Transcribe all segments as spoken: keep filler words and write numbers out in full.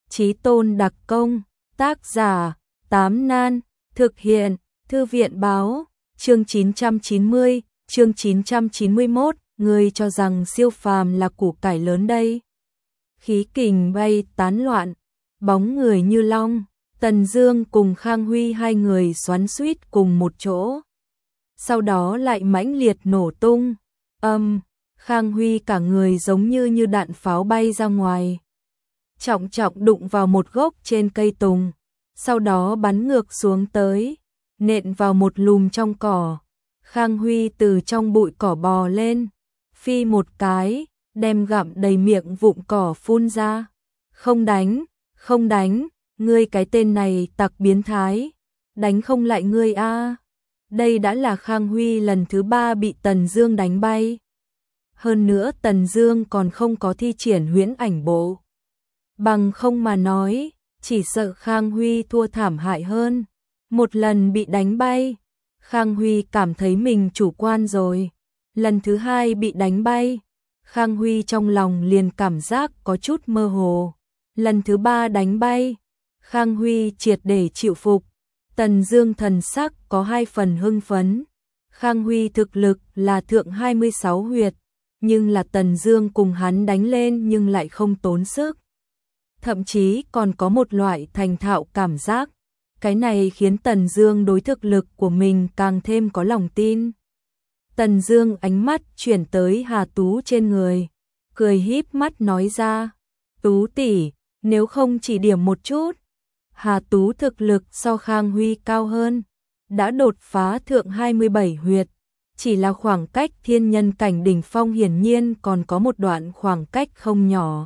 Chí tôn đặc công, tác giả, Tám Nan, thực hiện, Thư viện báo, chương chín trăm chín mươi, chương chín trăm chín mươi mốt, người cho rằng siêu phàm là củ cải lớn đây. Khí kình bay tán loạn, bóng người như long, Tần Dương cùng Khang Huy hai người xoắn xuýt cùng một chỗ. Sau đó lại mãnh liệt nổ tung, âm, Khang Huy cả người giống như như đạn pháo bay ra ngoài. Trọng trọng đụng vào một gốc trên cây tùng, sau đó bắn ngược xuống tới, nện vào một lùm trong cỏ. Khang Huy từ trong bụi cỏ bò lên, phi một cái, đem gặm đầy miệng vụn cỏ phun ra. Không đánh, không đánh, ngươi cái tên này tặc biến thái, đánh không lại ngươi a. À. Đây đã là Khang Huy lần thứ ba bị Tần Dương đánh bay. Hơn nữa Tần Dương còn không có thi triển huyễn ảnh bộ. Bằng không mà nói, chỉ sợ Khang Huy thua thảm hại hơn. Một lần bị đánh bay, Khang Huy cảm thấy mình chủ quan rồi. Lần thứ hai bị đánh bay, Khang Huy trong lòng liền cảm giác có chút mơ hồ. Lần thứ ba đánh bay, Khang Huy triệt để chịu phục. Tần Dương thần sắc có hai phần hưng phấn. Khang Huy thực lực là thượng hai mươi sáu huyệt, nhưng là Tần Dương cùng hắn đánh lên nhưng lại không tốn sức. Thậm chí còn có một loại thành thạo cảm giác. Cái này khiến Tần Dương đối thực lực của mình càng thêm có lòng tin. Tần Dương ánh mắt chuyển tới Hà Tú trên người, cười híp mắt nói ra, Tú tỷ, nếu không chỉ điểm một chút. Hà Tú thực lực so Khang Huy cao hơn, đã đột phá thượng hai mươi bảy huyệt, chỉ là khoảng cách thiên nhân cảnh đỉnh phong hiển nhiên còn có một đoạn khoảng cách không nhỏ.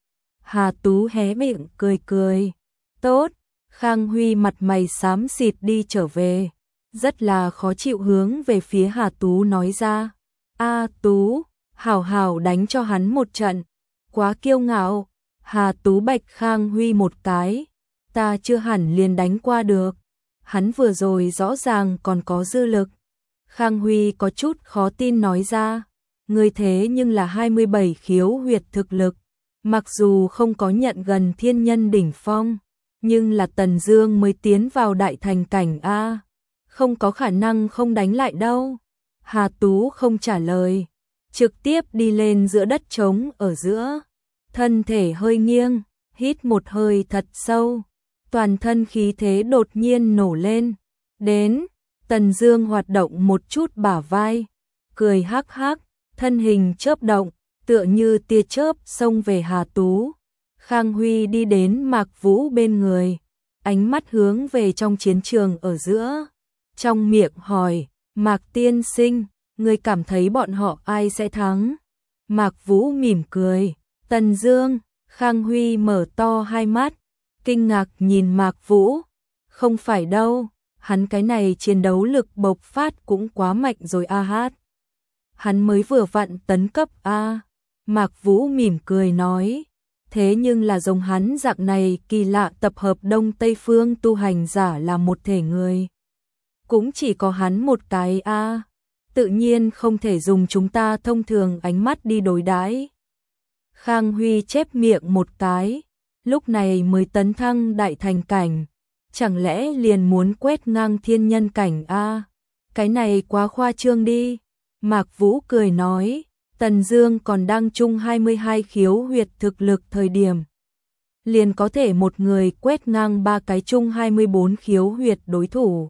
Hà Tú hé miệng cười cười, tốt. Khang Huy mặt mày xám xịt đi trở về, rất là khó chịu hướng về phía Hà Tú nói ra, a Tú, hảo hảo đánh cho hắn một trận, quá kiêu ngạo. Hà Tú bạch Khang Huy một cái, ta chưa hẳn liền đánh qua được, hắn vừa rồi rõ ràng còn có dư lực. Khang Huy có chút khó tin nói ra, ngươi thế nhưng là hai mươi bảy khiếu huyệt thực lực, mặc dù không có nhận gần thiên nhân đỉnh phong, nhưng là Tần Dương mới tiến vào đại thành cảnh a, không có khả năng không đánh lại đâu. Hà Tú không trả lời, trực tiếp đi lên giữa đất trống ở giữa, thân thể hơi nghiêng, hít một hơi thật sâu, toàn thân khí thế đột nhiên nổ lên. Đến, Tần Dương hoạt động một chút bả vai, cười hắc hắc, thân hình chớp động, tựa như tia chớp xông về Hà Tú. Khang Huy đi đến Mạc Vũ bên người, ánh mắt hướng về trong chiến trường ở giữa, trong miệng hỏi, Mạc tiên sinh, ngươi cảm thấy bọn họ ai sẽ thắng? Mạc Vũ mỉm cười, Tần Dương. Khang Huy mở to hai mắt, kinh ngạc nhìn Mạc Vũ, không phải đâu, hắn cái này chiến đấu lực bộc phát cũng quá mạnh rồi a hát. Hắn mới vừa vặn tấn cấp a. Mạc Vũ mỉm cười nói, thế nhưng là giống hắn dạng này kỳ lạ tập hợp Đông Tây phương tu hành giả là một thể người, cũng chỉ có hắn một cái a, tự nhiên không thể dùng chúng ta thông thường ánh mắt đi đối đãi. Khang Huy chép miệng một cái, lúc này mới tấn thăng đại thành cảnh, chẳng lẽ liền muốn quét ngang thiên nhân cảnh a? Cái này quá khoa trương đi. Mạc Vũ cười nói, Tần Dương còn đang chung hai mươi hai khiếu huyệt thực lực thời điểm, liền có thể một người quét ngang ba cái chung hai mươi bốn khiếu huyệt đối thủ.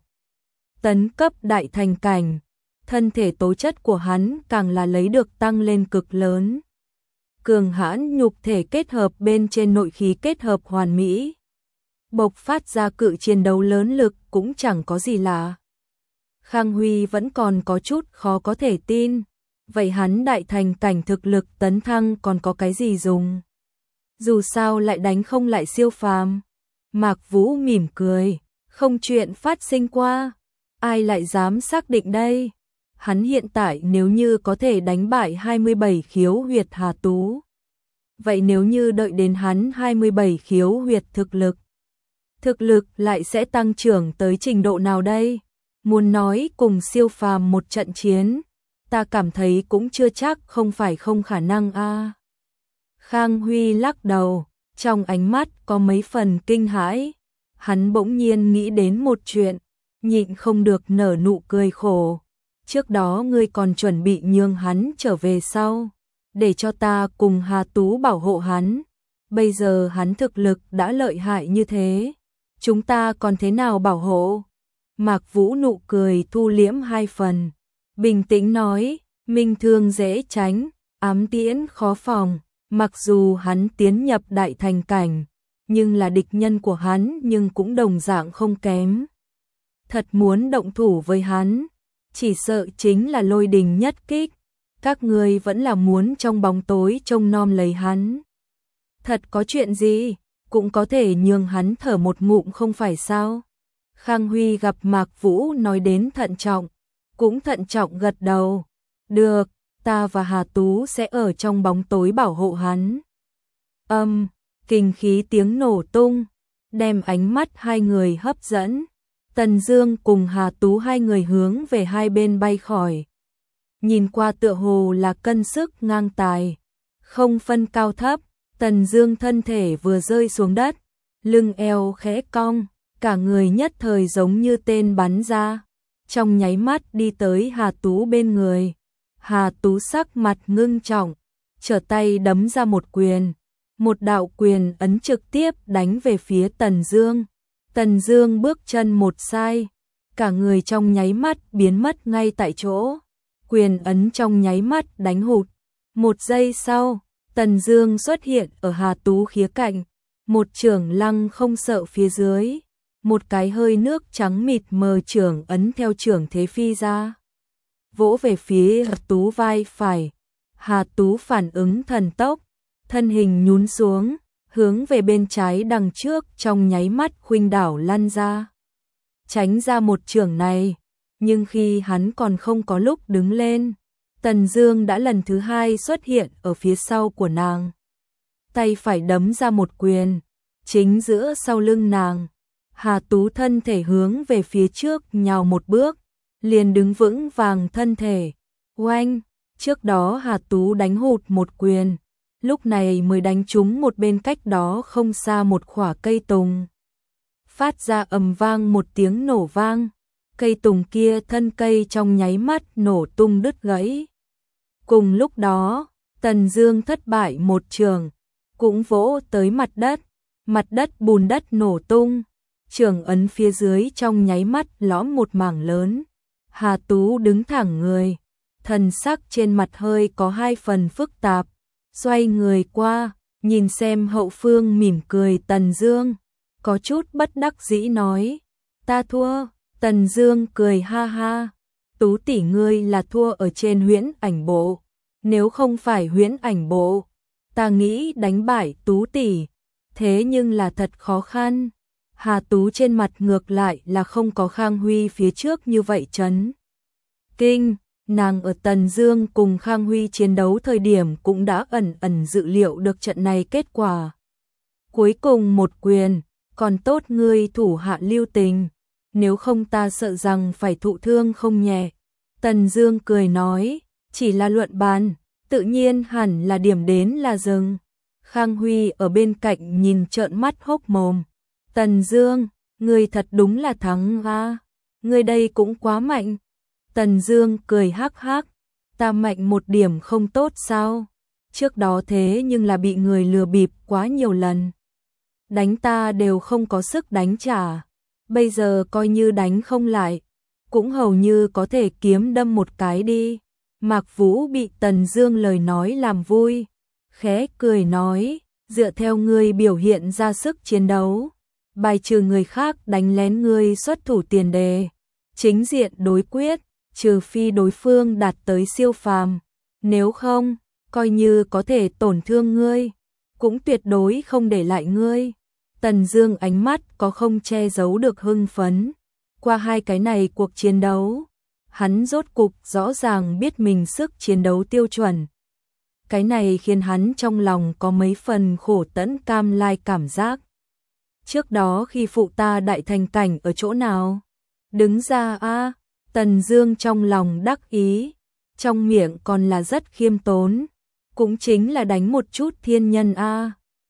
Tấn cấp đại thành cảnh, thân thể tố chất của hắn càng là lấy được tăng lên cực lớn. Cường hãn nhục thể kết hợp bên trên nội khí kết hợp hoàn mỹ, bộc phát ra cự chiến đấu lớn lực cũng chẳng có gì lạ. Khang Huy vẫn còn có chút khó có thể tin, vậy hắn đại thành cảnh thực lực tấn thăng còn có cái gì dùng? Dù sao lại đánh không lại siêu phàm. Mạc Vũ mỉm cười, không chuyện phát sinh qua, ai lại dám xác định đây? Hắn hiện tại nếu như có thể đánh bại hai mươi bảy khiếu huyệt Hà Tú, vậy nếu như đợi đến hắn hai mươi bảy khiếu huyệt thực lực, thực lực lại sẽ tăng trưởng tới trình độ nào đây? Muốn nói cùng siêu phàm một trận chiến, ta cảm thấy cũng chưa chắc không phải không khả năng a. Khang Huy lắc đầu, trong ánh mắt có mấy phần kinh hãi. Hắn bỗng nhiên nghĩ đến một chuyện, nhịn không được nở nụ cười khổ. Trước đó ngươi còn chuẩn bị nhường hắn trở về sau, để cho ta cùng Hà Tú bảo hộ hắn. Bây giờ hắn thực lực đã lợi hại như thế, chúng ta còn thế nào bảo hộ? Mạc Vũ nụ cười thu liễm hai phần, bình tĩnh nói, minh thương dễ tránh, ám tiễn khó phòng. Mặc dù hắn tiến nhập đại thành cảnh, nhưng là địch nhân của hắn nhưng cũng đồng dạng không kém. Thật muốn động thủ với hắn, chỉ sợ chính là lôi đình nhất kích. Các ngươi vẫn là muốn trong bóng tối trông nom lấy hắn. Thật có chuyện gì, cũng có thể nhường hắn thở một ngụm không phải sao? Khang Huy gặp Mạc Vũ nói đến thận trọng, cũng thận trọng gật đầu. Được, ta và Hà Tú sẽ ở trong bóng tối bảo hộ hắn. Âm, kinh khí tiếng nổ tung, đem ánh mắt hai người hấp dẫn. Tần Dương cùng Hà Tú hai người hướng về hai bên bay khỏi. Nhìn qua tựa hồ là cân sức ngang tài, không phân cao thấp. Tần Dương thân thể vừa rơi xuống đất, lưng eo khẽ cong, cả người nhất thời giống như tên bắn ra, trong nháy mắt đi tới Hà Tú bên người. Hà Tú sắc mặt ngưng trọng, trở tay đấm ra một quyền, một đạo quyền ấn trực tiếp đánh về phía Tần Dương. Tần Dương bước chân một sai, cả người trong nháy mắt biến mất ngay tại chỗ, quyền ấn trong nháy mắt đánh hụt. Một giây sau, Tần Dương xuất hiện ở Hà Tú khía cạnh, một chưởng lăng không sợ phía dưới, một cái hơi nước trắng mịt mờ chưởng ấn theo chưởng thế phi ra, vỗ về phía Hà Tú vai phải. Hà Tú phản ứng thần tốc, thân hình nhún xuống, hướng về bên trái đằng trước, trong nháy mắt khuynh đảo lăn ra, tránh ra một chưởng này. Nhưng khi hắn còn không có lúc đứng lên, Tần Dương đã lần thứ hai xuất hiện ở phía sau của nàng, tay phải đấm ra một quyền, chính giữa sau lưng nàng. Hà Tú thân thể hướng về phía trước nhào một bước, liền đứng vững vàng thân thể. Oanh, trước đó Hà Tú đánh hụt một quyền, lúc này mới đánh trúng một bên cách đó không xa một khỏa cây tùng. Phát ra ầm vang một tiếng nổ vang, cây tùng kia thân cây trong nháy mắt nổ tung đứt gãy. Cùng lúc đó, Tần Dương thất bại một trường, cũng vỗ tới mặt đất, mặt đất bùn đất nổ tung, chưởng ấn phía dưới trong nháy mắt lõm một mảng lớn. Hà Tú đứng thẳng người, thần sắc trên mặt hơi có hai phần phức tạp, xoay người qua, nhìn xem hậu phương mỉm cười Tần Dương, có chút bất đắc dĩ nói, ta thua. Tần Dương cười ha ha, Tú tỷ ngươi là thua ở trên huyễn ảnh bộ, nếu không phải huyễn ảnh bộ, ta nghĩ đánh bại Tú tỷ, thế nhưng là thật khó khăn. Hà Tú trên mặt ngược lại là không có Khang Huy phía trước như vậy chấn kinh, nàng ở Tần Dương cùng Khang Huy chiến đấu thời điểm cũng đã ẩn ẩn dự liệu được trận này kết quả. Cuối cùng một quyền, còn tốt ngươi thủ hạ lưu tình, nếu không ta sợ rằng phải thụ thương không nhẹ. Tần Dương cười nói, chỉ là luận bàn, tự nhiên hẳn là điểm đến là dừng. Khang Huy ở bên cạnh nhìn trợn mắt hốc mồm. Tần Dương, ngươi thật đúng là thắng a, ngươi đây cũng quá mạnh. Tần Dương cười hắc hắc, ta mạnh một điểm không tốt sao? Trước đó thế nhưng là bị người lừa bịp quá nhiều lần, đánh ta đều không có sức đánh trả. Bây giờ coi như đánh không lại, cũng hầu như có thể kiếm đâm một cái đi. Mạc Vũ bị Tần Dương lời nói làm vui, khẽ cười nói, dựa theo ngươi biểu hiện ra sức chiến đấu, bài trừ người khác đánh lén ngươi xuất thủ tiền đề, chính diện đối quyết, trừ phi đối phương đạt tới siêu phàm, nếu không, coi như có thể tổn thương ngươi, cũng tuyệt đối không để lại ngươi. Tần Dương ánh mắt có không che giấu được hưng phấn. Qua hai cái này cuộc chiến đấu, hắn rốt cục rõ ràng biết mình sức chiến đấu tiêu chuẩn. Cái này khiến hắn trong lòng có mấy phần khổ tẫn cam lai cảm giác. Trước đó khi phụ ta đại thành cảnh ở chỗ nào? Đứng ra a. Tần Dương trong lòng đắc ý, trong miệng còn là rất khiêm tốn, cũng chính là đánh một chút thiên nhân a.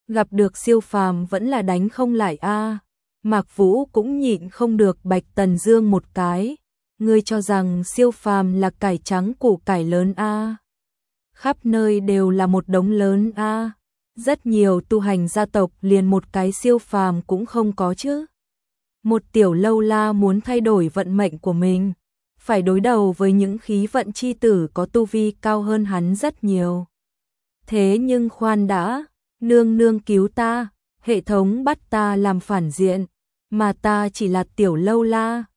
Gặp được siêu phàm vẫn là đánh không lại a. Mạc Vũ cũng nhịn không được Bạch Tần Dương một cái. Ngươi cho rằng siêu phàm là cải trắng củ cải lớn a? Khắp nơi đều là một đống lớn a. Rất nhiều tu hành gia tộc liền một cái siêu phàm cũng không có chứ. Một tiểu lâu la muốn thay đổi vận mệnh của mình, phải đối đầu với những khí vận chi tử có tu vi cao hơn hắn rất nhiều. Thế nhưng khoan đã, nương nương cứu ta, hệ thống bắt ta làm phản diện, mà ta chỉ là tiểu lâu la,